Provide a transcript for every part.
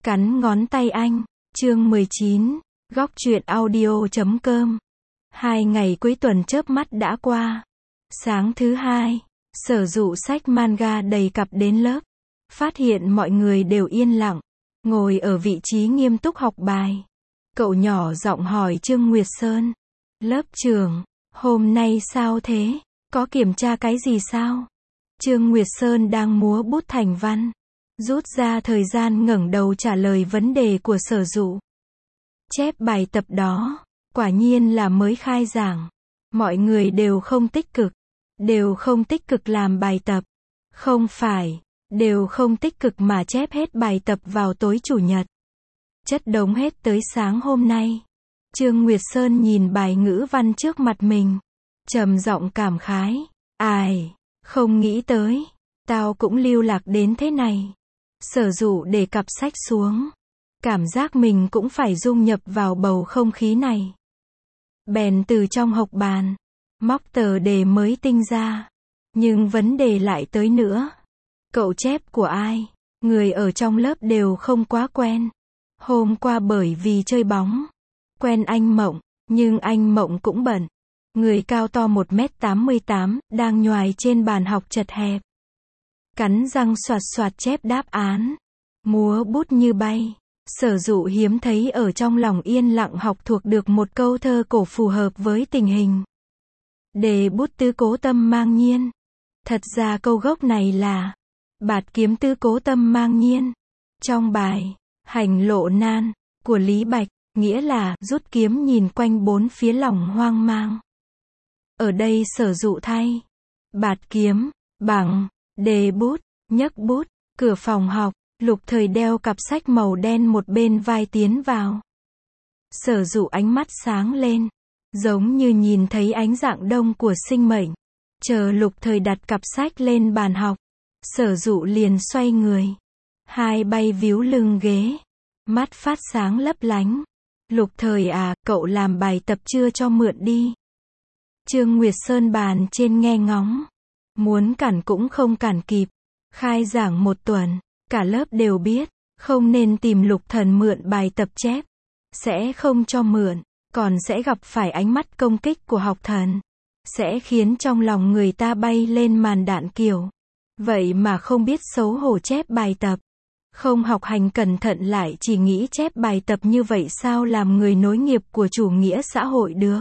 Cắn ngón tay anh. Chương 19. Góc truyện audio.com. 2 ngày cuối tuần chớp mắt đã qua. Sáng thứ hai, Sở Dụ xách manga đầy cặp đến lớp. Phát hiện mọi người đều yên lặng, ngồi ở vị trí nghiêm túc học bài. Cậu nhỏ giọng hỏi Trương Nguyệt Sơn. Lớp trưởng, hôm nay sao thế? Có kiểm tra cái gì sao? Trương Nguyệt Sơn đang múa bút thành văn, rút ra thời gian ngẩng đầu trả lời vấn đề của Sở Dụ. Chép bài tập đó, quả nhiên là mới khai giảng. Mọi người đều không tích cực làm bài tập. Không phải, đều không tích cực mà chép hết bài tập vào tối chủ nhật. Chất đống hết tới sáng hôm nay. Trương Nguyệt Sơn nhìn bài ngữ văn trước mặt mình, trầm giọng cảm khái. Ai, không nghĩ tới, tao cũng lưu lạc đến thế này. Sở Dụ để cặp sách xuống, cảm giác mình cũng phải dung nhập vào bầu không khí này. Bèn từ trong hộc bàn, móc tờ đề mới tinh ra. Nhưng vấn đề lại tới nữa. Cậu chép của ai? Người ở trong lớp đều không quá quen. Hôm qua bởi vì chơi bóng, quen anh Mộng, nhưng anh Mộng cũng bận. Người cao to 1m88, đang nhoài trên bàn học chật hẹp. Cắn răng soạt soạt chép đáp án. Múa bút như bay. Sở Dụ hiếm thấy ở trong lòng yên lặng học thuộc được một câu thơ cổ phù hợp với tình hình. Đề bút tứ cố tâm mang nhiên. Thật ra câu gốc này là bạt kiếm tứ cố tâm mang nhiên. Trong bài Hành lộ nan của Lý Bạch, nghĩa là rút kiếm nhìn quanh bốn phía lòng hoang mang. Ở đây Sở Dụ thay bạt kiếm bằng đề bút, nhấc bút. Cửa phòng học, Lục Thời đeo cặp sách màu đen một bên vai tiến vào. Sở Dụ ánh mắt sáng lên, giống như nhìn thấy ánh rạng đông của sinh mệnh. Chờ Lục Thời đặt cặp sách lên bàn học, Sở Dụ liền xoay người, hai bay víu lưng ghế, mắt phát sáng lấp lánh. Lục Thời à, cậu làm bài tập chưa cho mượn đi. Trương Nguyệt Sơn bàn trên nghe ngóng, muốn cản cũng không cản kịp. Khai giảng một tuần, cả lớp đều biết, không nên tìm Lục Thần mượn bài tập chép. Sẽ không cho mượn, còn sẽ gặp phải ánh mắt công kích của học thần. Sẽ khiến trong lòng người ta bay lên màn đạn kiểu. Vậy mà không biết xấu hổ chép bài tập. Không học hành cẩn thận lại chỉ nghĩ chép bài tập như vậy sao làm người nối nghiệp của chủ nghĩa xã hội được.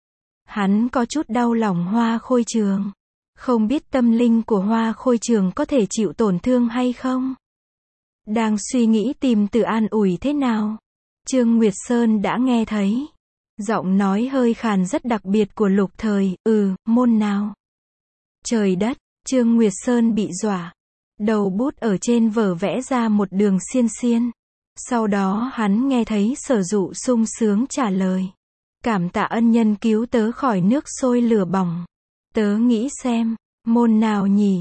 Hắn có chút đau lòng Hoa Khôi Trường. Không biết tâm linh của Hoa Khôi Trường có thể chịu tổn thương hay không? Đang suy nghĩ tìm từ an ủi thế nào, Trương Nguyệt Sơn đã nghe thấy giọng nói hơi khàn rất đặc biệt của Lục Thời. Môn nào? Trời đất, Trương Nguyệt Sơn bị dọa. Đầu bút ở trên vở vẽ ra một đường xiên xiên. Sau đó hắn nghe thấy Sở Dụ sung sướng trả lời. Cảm tạ ân nhân cứu tớ khỏi nước sôi lửa bỏng. Tớ nghĩ xem, môn nào nhỉ?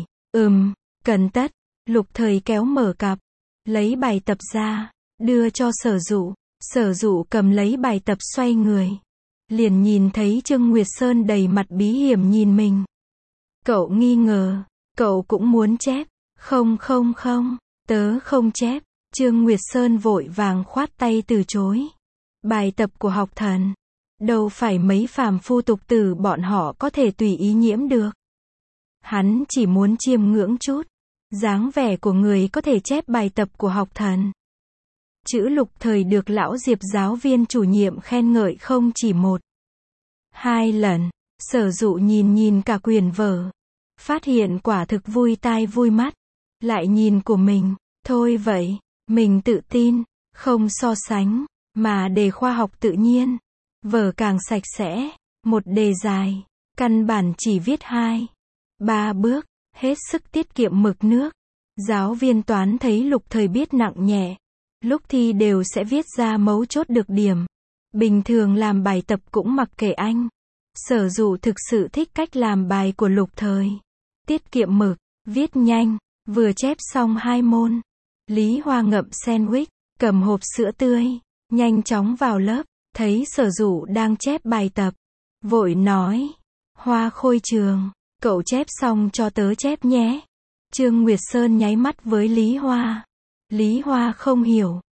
Cần tất. Lục Thời kéo mở cặp, lấy bài tập ra, đưa cho Sở Dụ. Sở Dụ cầm lấy bài tập xoay người, liền nhìn thấy Trương Nguyệt Sơn đầy mặt bí hiểm nhìn mình. Cậu nghi ngờ, cậu cũng muốn chép. Không, tớ không chép. Trương Nguyệt Sơn vội vàng khoát tay từ chối. Bài tập của học thần, đâu phải mấy phàm phu tục tử bọn họ có thể tùy ý nhiễm được. Hắn chỉ muốn chiêm ngưỡng chút dáng vẻ của người có thể chép bài tập của học thần. Chữ Lục Thời được lão Diệp giáo viên chủ nhiệm khen ngợi không chỉ 1, 2 lần. Sở Dụ nhìn cả quyển vở, phát hiện quả thực vui tai vui mắt. Lại nhìn của mình, thôi vậy, mình tự tin, không so sánh, mà đề khoa học tự nhiên. Vở càng sạch sẽ, một đề dài, căn bản chỉ viết 2, 3 bước, hết sức tiết kiệm mực nước. Giáo viên toán thấy Lục Thời biết nặng nhẹ, lúc thi đều sẽ viết ra mấu chốt được điểm. Bình thường làm bài tập cũng mặc kệ anh. Sở Dụ thực sự thích cách làm bài của Lục Thời. Tiết kiệm mực, viết nhanh, vừa chép xong 2 môn. Lý Hoa ngậm sandwich, cầm hộp sữa tươi, nhanh chóng vào lớp, thấy Sở Dụ đang chép bài tập. Vội nói, Hoa Khôi Trường, cậu chép xong cho tớ chép nhé. Trương Nguyệt Sơn nháy mắt với Lý Hoa. Lý Hoa không hiểu,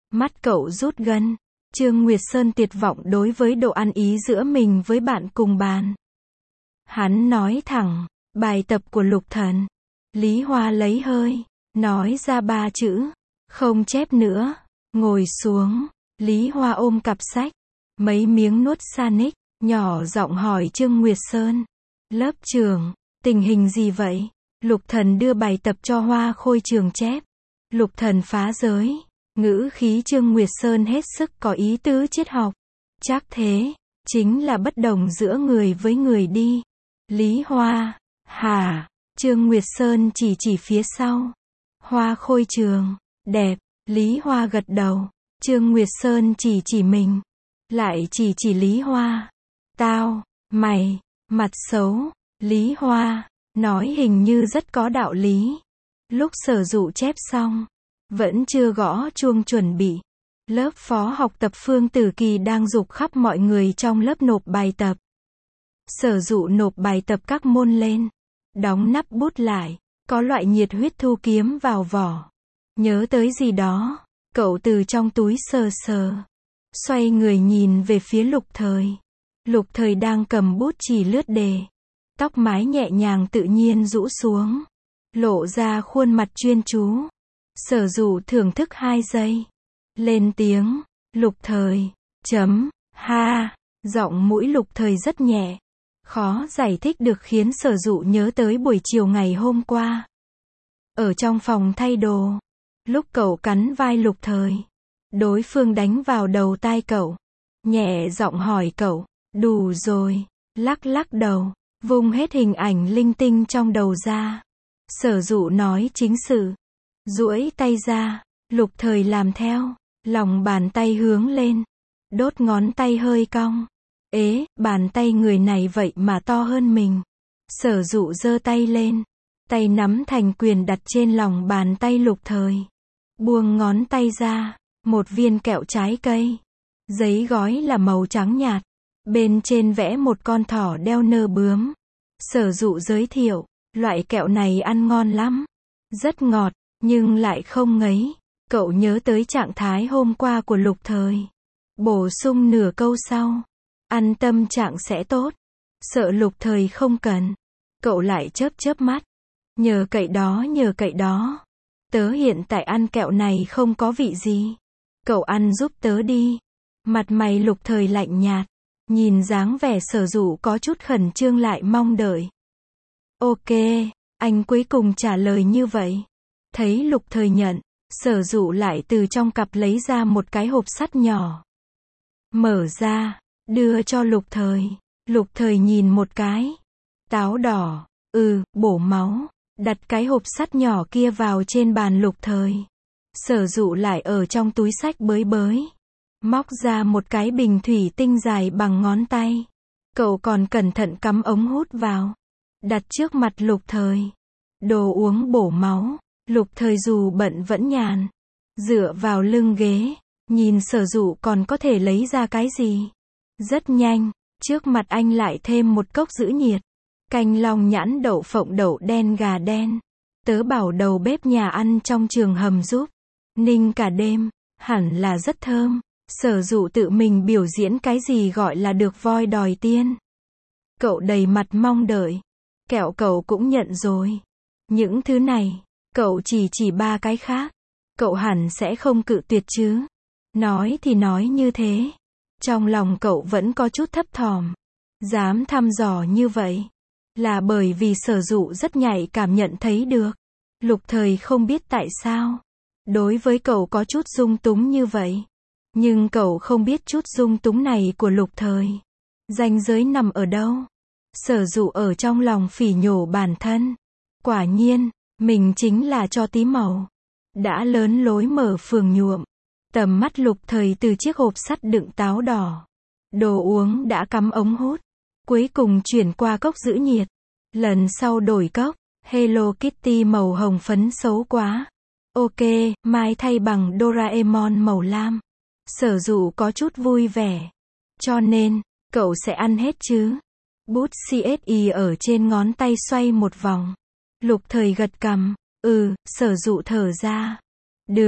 Mắt cậu rút gân. Trương Nguyệt Sơn tuyệt vọng đối với độ ăn ý giữa mình với bạn cùng bàn. Hắn nói thẳng, bài tập của Lục Thần. Lý Hoa lấy hơi, nói ra 3 chữ, không chép nữa. Ngồi xuống, Lý Hoa ôm cặp sách, mấy miếng nuốt Sanic, nhỏ giọng hỏi Trương Nguyệt Sơn. Lớp trưởng, tình hình gì vậy? Lục Thần đưa bài tập cho Hoa Khôi Trường chép. Lục Thần phá giới, ngữ khí Trương Nguyệt Sơn hết sức có ý tứ triết học. Chắc thế, chính là bất đồng giữa người với người đi. Lý Hoa, hả? Trương Nguyệt Sơn chỉ phía sau. Hoa Khôi Trường, đẹp. Lý Hoa gật đầu. Trương Nguyệt Sơn chỉ mình. Lại chỉ Lý Hoa. Tao, mày, mặt xấu. Lý Hoa, nói hình như rất có đạo lý. Lúc Sở Dụ chép xong, vẫn chưa gõ chuông chuẩn bị. Lớp phó học tập Phương Tử Kỳ đang giục khắp mọi người trong lớp nộp bài tập. Sở Dụ nộp bài tập các môn lên. Đóng nắp bút lại. Có loại nhiệt huyết thu kiếm vào vỏ. Nhớ tới gì đó. Cậu từ trong túi sờ. Xoay người nhìn về phía Lục Thời. Lục Thời đang cầm bút chỉ lướt đề. Tóc mái nhẹ nhàng tự nhiên rũ xuống. Lộ ra khuôn mặt chuyên chú. Sở Dụ thưởng thức 2 giây. Lên tiếng. Lục Thời. Ha. Giọng mũi Lục Thời rất nhẹ. Khó giải thích được khiến Sở Dụ nhớ tới buổi chiều ngày hôm qua. Ở trong phòng thay đồ. Lúc cậu cắn vai Lục Thời. Đối phương đánh vào đầu tai cậu. Nhẹ giọng hỏi cậu. Đủ rồi. Lắc đầu. Vung hết hình ảnh linh tinh trong đầu ra. Sở Dụ nói chính sự. Duỗi tay ra. Lục Thời làm theo. Lòng bàn tay hướng lên. Đốt ngón tay hơi cong. Ế, bàn tay người này vậy mà to hơn mình. Sở Dụ giơ tay lên. Tay nắm thành quyền đặt trên lòng bàn tay Lục Thời. Buông ngón tay ra. Một viên kẹo trái cây. Giấy gói là màu trắng nhạt. Bên trên vẽ một con thỏ đeo nơ bướm. Sở Dụ giới thiệu. Loại kẹo này ăn ngon lắm. Rất ngọt, nhưng lại không ngấy. Cậu nhớ tới trạng thái hôm qua của Lục Thời. Bổ sung nửa câu sau. Ăn tâm trạng sẽ tốt. Sợ Lục Thời không cần. Cậu lại chớp mắt. Nhờ cậy đó. Tớ hiện tại ăn kẹo này không có vị gì. Cậu ăn giúp tớ đi. Mặt mày Lục Thời lạnh nhạt. Nhìn dáng vẻ Sở Dụ có chút khẩn trương lại mong đợi. Ok, anh cuối cùng trả lời như vậy. Thấy Lục Thời nhận, Sở Dụ lại từ trong cặp lấy ra một cái hộp sắt nhỏ. Mở ra, đưa cho Lục Thời. Lục Thời nhìn một cái. Táo đỏ, bổ máu. Đặt cái hộp sắt nhỏ kia vào trên bàn Lục Thời. Sở Dụ lại ở trong túi xách bới. Móc ra một cái bình thủy tinh dài bằng ngón tay. Cậu còn cẩn thận cắm ống hút vào. Đặt trước mặt Lục Thời. Đồ uống bổ máu. Lục Thời dù bận vẫn nhàn. Dựa vào lưng ghế. Nhìn Sở Dụ còn có thể lấy ra cái gì. Rất nhanh. Trước mặt anh lại thêm một cốc giữ nhiệt. Canh long nhãn đậu phộng đậu đen gà đen. Tớ bảo đầu bếp nhà ăn trong trường hầm giúp. Ninh cả đêm. Hẳn là rất thơm. Sở Dụ tự mình biểu diễn cái gì gọi là được voi đòi tiên. Cậu đầy mặt mong đợi. Kẹo cậu cũng nhận rồi. Những thứ này, cậu chỉ 3 cái khác. Cậu hẳn sẽ không cự tuyệt chứ. Nói thì nói như thế. Trong lòng cậu vẫn có chút thấp thỏm. Dám thăm dò như vậy. Là bởi vì Sở Dụ rất nhạy cảm nhận thấy được. Lục Thời không biết tại sao. Đối với cậu có chút dung túng như vậy. Nhưng cậu không biết chút dung túng này của Lục Thời. Ranh giới nằm ở đâu? Sở Dụ ở trong lòng phỉ nhổ bản thân. Quả nhiên, mình chính là cho tí màu. Đã lớn lối mở phường nhuộm. Tầm mắt Lục Thời từ chiếc hộp sắt đựng táo đỏ. Đồ uống đã cắm ống hút. Cuối cùng chuyển qua cốc giữ nhiệt. Lần sau đổi cốc. Hello Kitty màu hồng phấn xấu quá. Ok, mai thay bằng Doraemon màu lam. Sở Dụ có chút vui vẻ. Cho nên, cậu sẽ ăn hết chứ? Bút CSI ở trên ngón tay xoay một vòng. Lục Thời gật cằm. Sở Dụ thở ra. Được,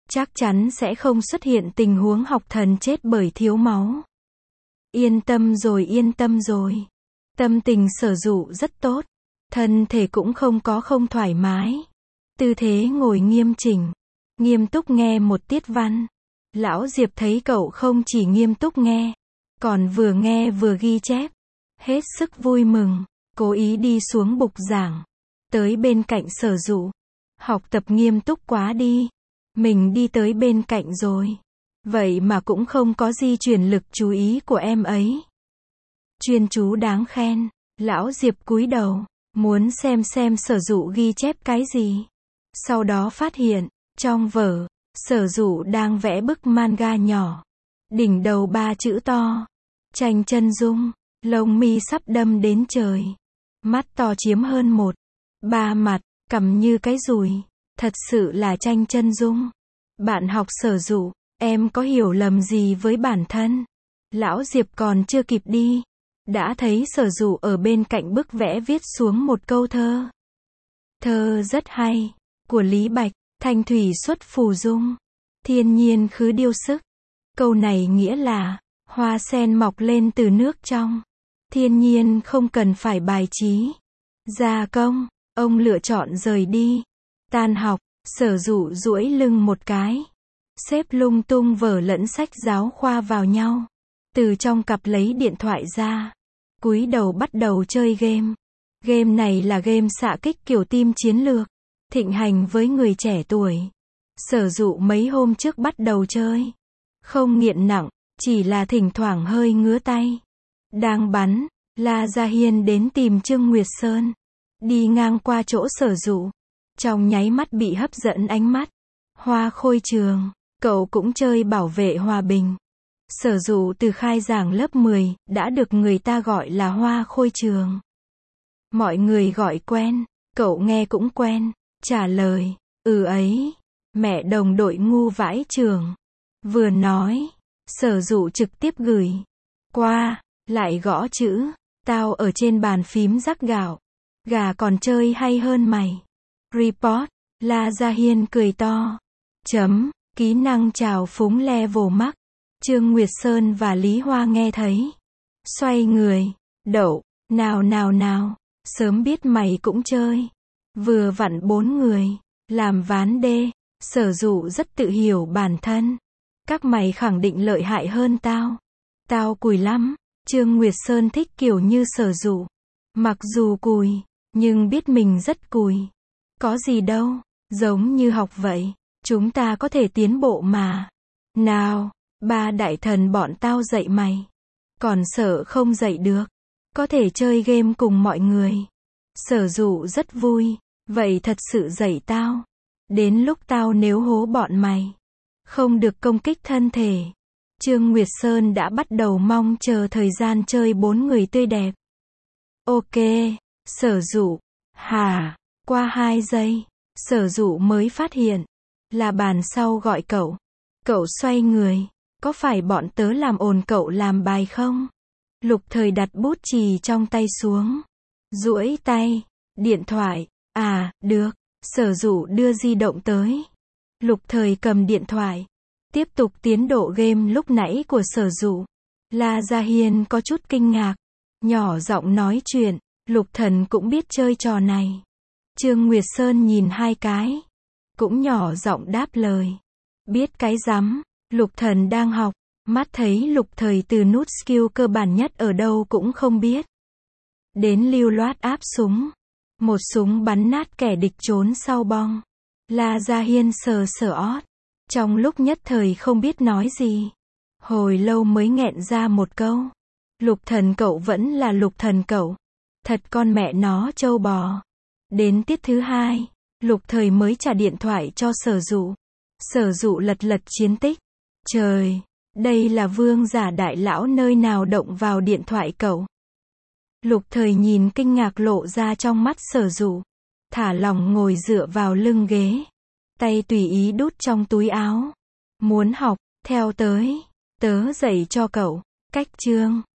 chắc chắn sẽ không xuất hiện tình huống học thần chết bởi thiếu máu. Yên tâm rồi. Tâm tình Sở Dụ rất tốt, thân thể cũng không có không thoải mái. Tư thế ngồi nghiêm chỉnh, nghiêm túc nghe một tiết văn. Lão Diệp thấy cậu không chỉ nghiêm túc nghe, còn vừa nghe vừa ghi chép. Hết sức vui mừng, cố ý đi xuống bục giảng, tới bên cạnh Sở Dụ. Học tập nghiêm túc quá đi. Mình đi tới bên cạnh rồi. Vậy mà cũng không có di chuyển lực chú ý của em ấy. Chuyên chú đáng khen. Lão Diệp cúi đầu, muốn xem Sở Dụ ghi chép cái gì. Sau đó phát hiện, trong vở, Sở Dụ đang vẽ bức manga nhỏ. Đỉnh đầu 3 chữ to. Tranh chân dung, lông mi sắp đâm đến trời. Mắt to chiếm hơn 1/3 mặt, cằm như cái dùi. Thật sự là tranh chân dung. Bạn học Sở Dụ, em có hiểu lầm gì với bản thân? Lão Diệp còn chưa kịp đi, đã thấy Sở Dụ ở bên cạnh bức vẽ viết xuống một câu thơ. Thơ rất hay, của Lý Bạch, thanh thủy xuất phù dung, thiên nhiên khứ điêu sức. Câu này nghĩa là, hoa sen mọc lên từ nước trong, thiên nhiên không cần phải bài trí, gia công. Ông lựa chọn rời đi. Tan học, Sở Dụ duỗi lưng một cái, xếp lung tung vở lẫn sách giáo khoa vào nhau. Từ trong cặp lấy điện thoại ra, cúi đầu bắt đầu chơi game. Game này là game xạ kích kiểu team chiến lược, thịnh hành với người trẻ tuổi. Sở Dụ mấy hôm trước bắt đầu chơi. Không nghiện nặng, chỉ là thỉnh thoảng hơi ngứa tay. Đang bắn, La Gia Hiên đến tìm Trương Nguyệt Sơn. Đi ngang qua chỗ Sở Dụ, trong nháy mắt bị hấp dẫn ánh mắt. Hoa Khôi Trường, cậu cũng chơi bảo vệ hòa bình. Sở Dụ từ khai giảng lớp 10, đã được người ta gọi là Hoa Khôi Trường. Mọi người gọi quen, cậu nghe cũng quen, trả lời, ấy, mẹ đồng đội ngu vãi trường. Vừa nói, Sở Dụ trực tiếp gửi qua, lại gõ chữ, tao ở trên bàn phím rắc gạo. Gà còn chơi hay hơn mày. Report, La Gia Hiên cười to. Kỹ năng trào phúng level max. Trương Nguyệt Sơn và Lý Hoa nghe thấy. Xoay người, đậu, nào, sớm biết mày cũng chơi. Vừa vặn 4 người, làm ván đê. Sở Dụ rất tự hiểu bản thân. Các mày khẳng định lợi hại hơn tao. Tao cùi lắm. Trương Nguyệt Sơn thích kiểu như Sở Dụ. Mặc dù cùi, nhưng biết mình rất cùi. Có gì đâu, giống như học vậy. Chúng ta có thể tiến bộ mà. Nào, 3 đại thần bọn tao dạy mày. Còn sợ không dạy được. Có thể chơi game cùng mọi người. Sở Dụ rất vui. Vậy thật sự dạy tao. Đến lúc tao nếu hố bọn mày, không được công kích thân thể. Trương Nguyệt Sơn đã bắt đầu mong chờ thời gian chơi 4 người tươi đẹp. Ok, Sở Dụ. Hả? Qua 2 giây, Sở Dụ mới phát hiện là bàn sau gọi cậu. Cậu xoay người, có phải bọn tớ làm ồn cậu làm bài không? Lục Thời đặt bút chì trong tay xuống, duỗi tay, điện thoại. À, được. Sở Dụ đưa di động tới. Lục Thời cầm điện thoại, tiếp tục tiến độ game lúc nãy của Sở Dụ. La Gia Hiên có chút kinh ngạc, nhỏ giọng nói chuyện. Lục Thần cũng biết chơi trò này. Trương Nguyệt Sơn nhìn 2 cái, cũng nhỏ giọng đáp lời. Biết cái rắm, Lục Thần đang học, mắt thấy Lục Thời từ nút skill cơ bản nhất ở đâu cũng không biết, đến lưu loát áp súng. Một súng bắn nát kẻ địch trốn sau bong. La Gia Hiên sờ ót, trong lúc nhất thời không biết nói gì. Hồi lâu mới nghẹn ra một câu. Lục Thần cậu vẫn là Lục Thần cậu. Thật con mẹ nó trâu bò. Đến tiết thứ 2, Lục Thời mới trả điện thoại cho Sở Dụ. Sở Dụ lật chiến tích. Trời, đây là vương giả đại lão nơi nào động vào điện thoại cậu. Lục Thời nhìn kinh ngạc lộ ra trong mắt Sở Dụ. Thả lỏng ngồi dựa vào lưng ghế. Tay tùy ý đút trong túi áo. Muốn học, theo tới. Tớ dạy cho cậu. Cách chương.